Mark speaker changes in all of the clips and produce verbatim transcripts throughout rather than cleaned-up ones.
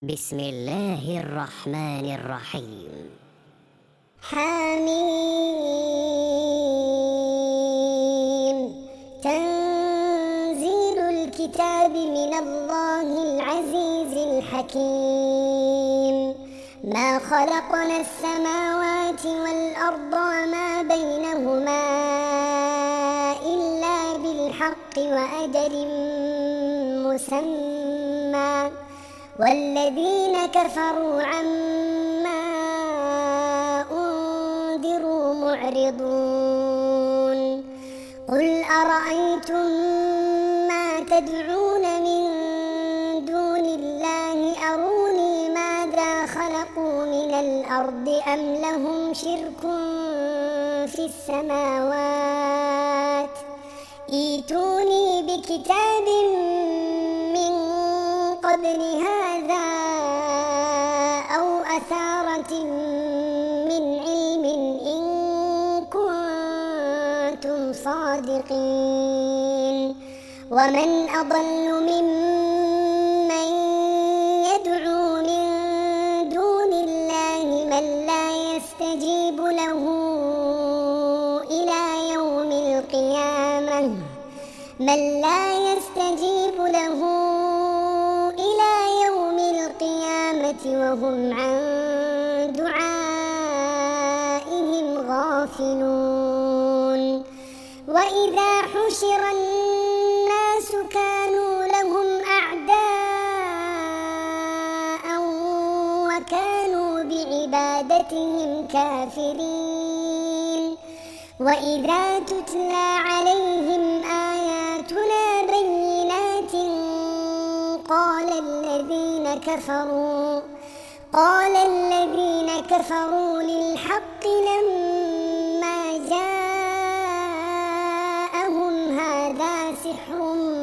Speaker 1: بسم الله الرحمن الرحيم.
Speaker 2: حميم. تنزيل الكتاب من الله العزيز الحكيم. ما خلقنا السماوات والأرض وما بينهما إلا بالحق وأجل مسمى، والذين كفروا عما أنذروا معرضون. قل أرأيتم ما تدعون من دون الله أروني ماذا خلقوا من الأرض أم لهم شرك في السماوات، ائتوني بكتاب من قبل هذا أو أثارة من علم إن كنتم صادقين. ومن أضل ممن يدعو من دون الله من لا يستجيب له إلى يوم القيامة من لا يستجيب له وهم عن دعائهم غافلون. وإذا حشر الناس كانوا لهم أعداء وكانوا بعبادتهم كافرين. وإذا تتلى عليهم آياتنا بينات قال الذين كفروا قال الذين كفروا للحق لما جاءهم هذا سحر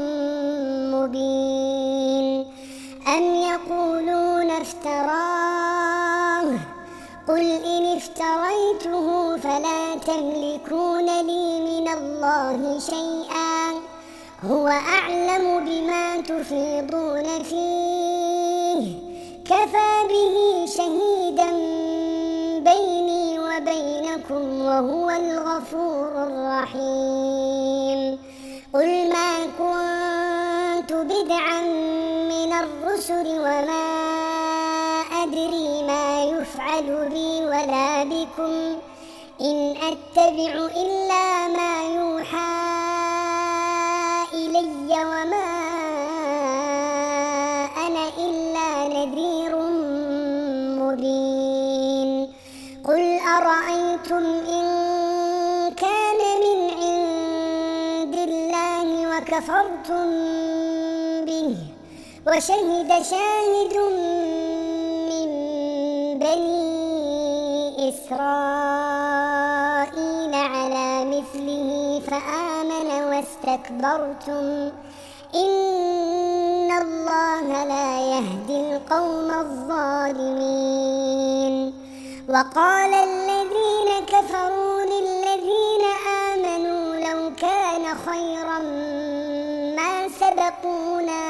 Speaker 2: مبين أم يقولون افتراه قل إن افتريته فلا تملكون لي من الله شيئا هو أعلم بما تفيضون فيه كفى به شهيدا بيني وبينكم وهو الغفور الرحيم. قل ما كنت بدعا من الرسل وما أدري ما يفعل بي ولا بكم إن أتبع إلا ما يوحى إلي وما أنا إلا نذير مبين. قل أرأيتم إن كان من عند الله وكفرتم به وشهد شاهد من بني إسرائيل على مثله فآمن واستكبرتم إن الله لا يهدي القوم الظالمين. وقال الذين كفروا للذين آمنوا لو كان خيرا ما سبقونا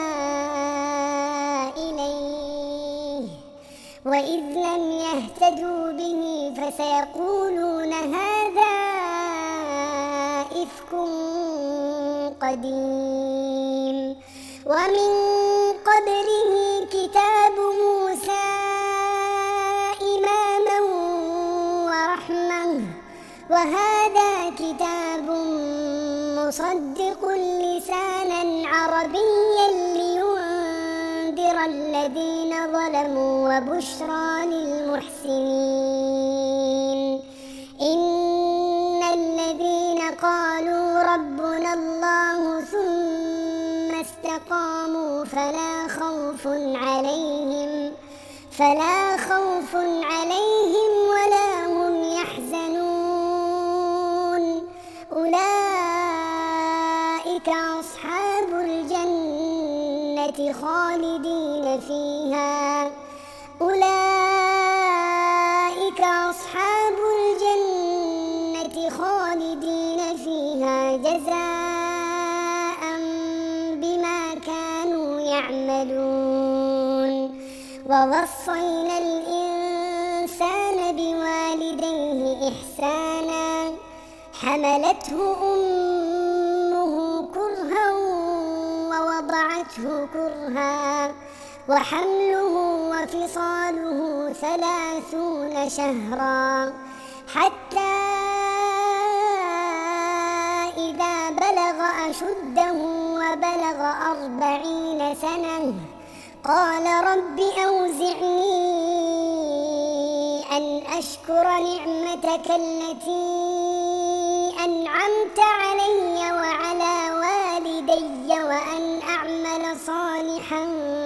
Speaker 2: إليه وإذ لم يهتدوا به فسيقولون هذا إفك قديم. ومن قبله كتاب موسى إماما ورحمة وهذا كتاب مصدق لسانا عربيا لينذر الذين ظلموا وبشرى للمحسنين. إن الذين قالوا ربنا الله ثم استقاموا فلا خوف عليهم فلا خوف عليهم ولا هم يحزنون. أولئك أصحاب الجنة خالدين فيها أولئك أصحاب الجنة خالدين فيها جزاء بما كانوا يعملون. ووصينا الإنسان بوالديه إحسانا حملته أمه كرها ووضعته كرها وحمله وفصاله ثلاثون شهرا حتى إذا بلغ أشده وبلغ أربعين سنة قال رب أوزعني أن أشكر نعمتك التي أنعمت علي وعلى والدي وأن أعمل صالحا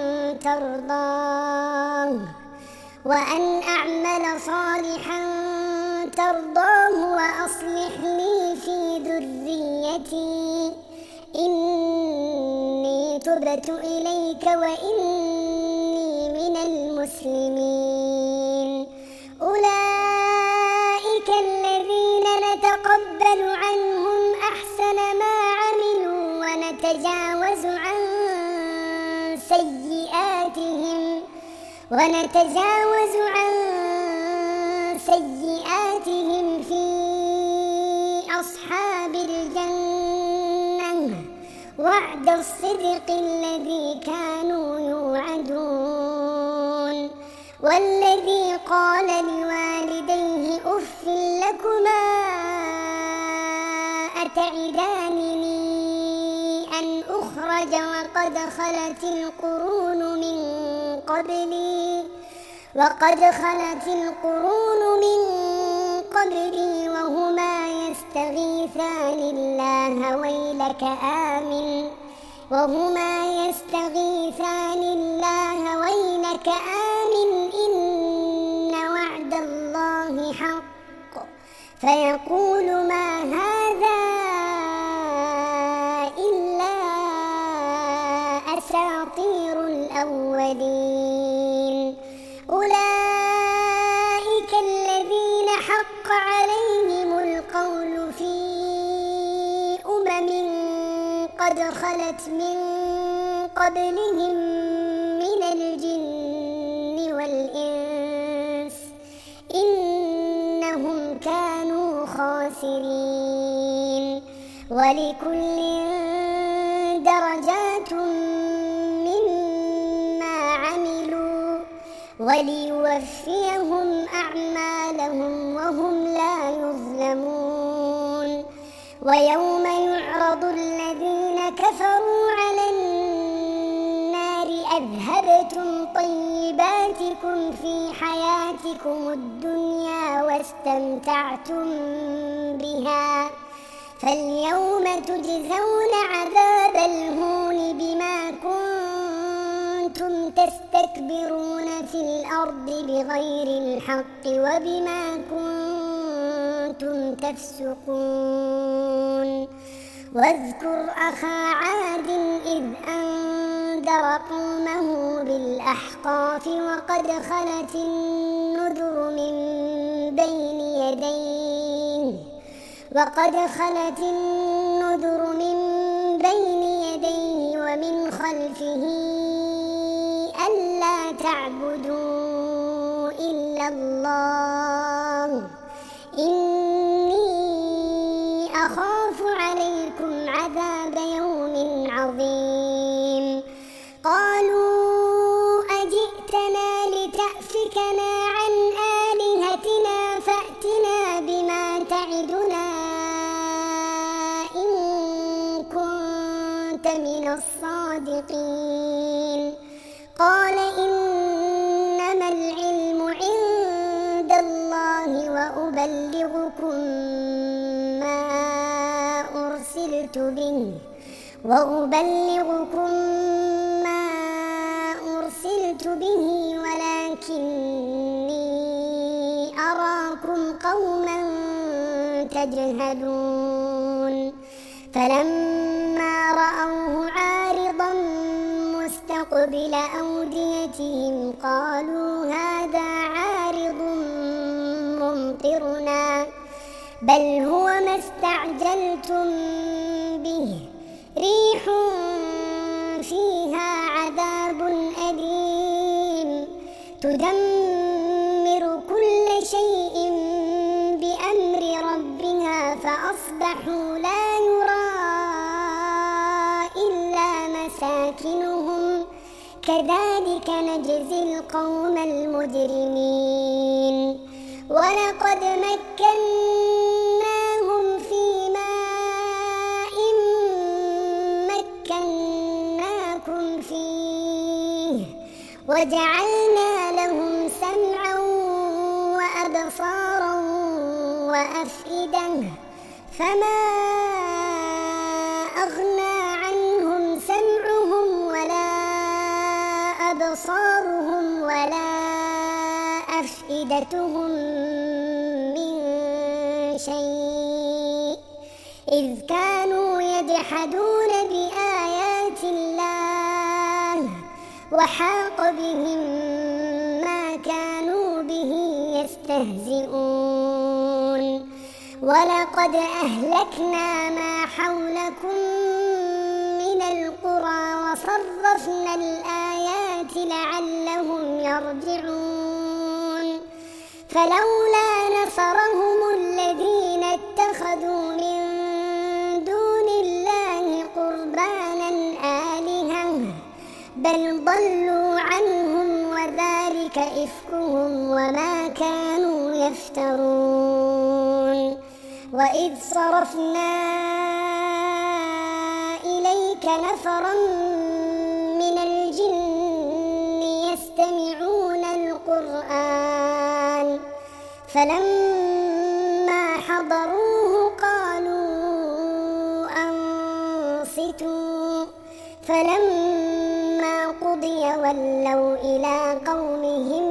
Speaker 2: ترضاه وأن أعمل صالحا ترضاه وأصلح لي في ذريتي إني تبت إليك وإني من المسلمين أولئك الذين نتقبل عنهم أحسن ما عملوا ونتجاوز عن سيئاتهم ونتجاوز عن سيئاتهم في أصحاب الجنة وعد الصدق الذي كانوا يوعدون والذي قال لوالديه أف لكما أتعدانني أن أخرج وقد خلت القرون من قبلي وقد خلت القرون من قبلي وهما يستغيثان الله ويلك آمن وهما يستغيثان الله ويلك آمن إن وعد الله حق فيقول ما هذا إلا أساطير الأولين أولئك الذين حق عليهم القول في أمم قد خلت من قبلهم من الجن والإنس إنهم كانوا خاسرين ولكل درجات مما عملوا وليوفيهم أعمالهم وهم لا يظلمون ويوم يعرض الذين كفروا على النار أذهبتم طيباتكم في حياتكم الدنيا واستمتعتم بها فاليوم تجزون عذاب الهون بما كنتم تستكبرون في الأرض بغير الحق وبما كنتم تفسقون واذكر أخا عاد إذ أنذر قومه بالأحقاف وقد خلت النذر من بين يديه وقد خلت النذر من بين يديه ومن خلفه ألا تعبدوا إلا الله إني أخاف عليكم عذاب يوم عظيم قالوا أجئتنا لتأفكنا عن آلهتنا فأتنا بما تعدنا إن كنت من الصادقين قال إنما العلم عند الله وأبلغكم ما أرسلت به وأبلغكم ما أرسلت به ولكني أراكم قوما تجهلون فلما رأوه عارضا مستقبل أوديتهم قالوا هذا عارض ممطرنا بل هو ما استعجلتم به ريح فيها عذاب أليم تدمر كل شيء بأمر ربها فأصبحوا لا يرى إلا مساكنهم كذلك نجزي القوم المجرمين ولقد مكناهم في ماء مكناكم فيه وجعلنا لهم سمعا وأبصارا وأفئدة فما أغنى عنهم سمعهم ولا أبصارهم ولا أفئدتهم من شيء إذ كانوا يجحدون بآيات الله وحاق بهم ما كانوا به يستهزئون ولقد أهلكنا ما حولكم من القرى وصرفنا الآيات لعلهم يرجعون فلولا نصرهم الذين اتخذوا من دون الله قربانا آلهة بل ضلوا عنهم وذلك إفكهم وما كانوا يفترون وإذ صرفنا إليك نفرا من الجن يستمعون القرآن فلما حضروه قالوا أنصتوا فلما قضي ولوا إلى قومهم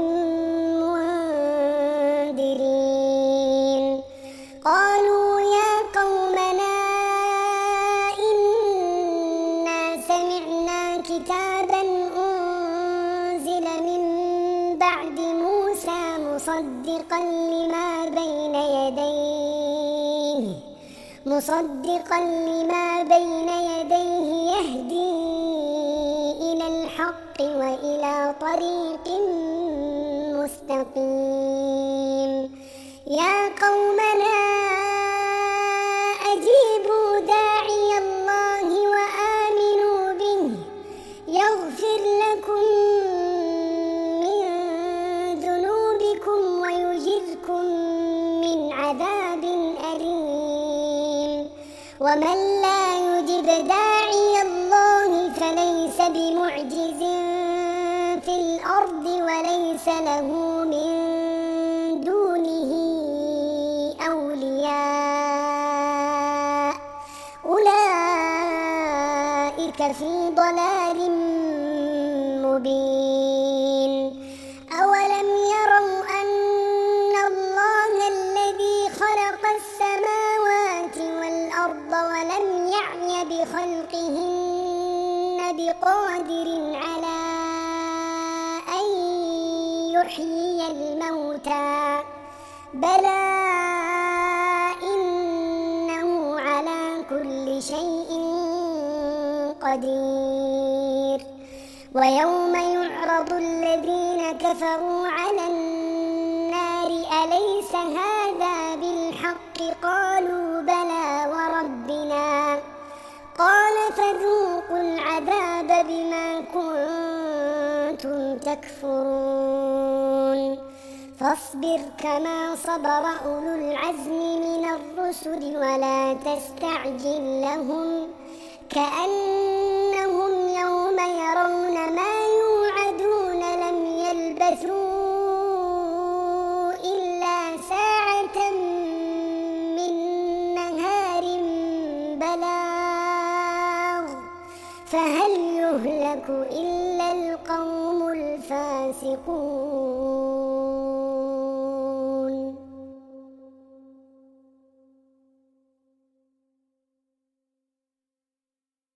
Speaker 2: منذرين قالوا يا قومنا إنا سمعنا كتابا أنزل من بعد موسى مصدقا لما بين يديه مصدقا لما بين يديه يهدي إلى الحق وإلى طريق مستقيم يا قومنا أجيبوا داعي الله وآمنوا به يغفر لكم من ذنوبكم ويجركم من عذاب أليم ومن لا يجب داعي الله فليس بمعجز في الأرض وليس له من دونه أولياء أولئك في ضلال مبين أولم يروا أن الله الذي خلق السماوات والأرض ولم يعي بخلقهن بقادر على أن يحيي الموتى بلى إنه على كل شيء قدير ويوم يعرض الذين كفروا على النار أليس هذا بالحق قالوا بلى وربنا قال فذوقوا العذاب بما كنتم تكفرون فاصبر كما صبر أولو العزم من الرسل ولا تستعجل لهم كأنهم يوم يرون ما يوعدون لم يلبثوا إلا ساعة من نهار بلاغ فهل يهلك إلا القوم الفاسقون.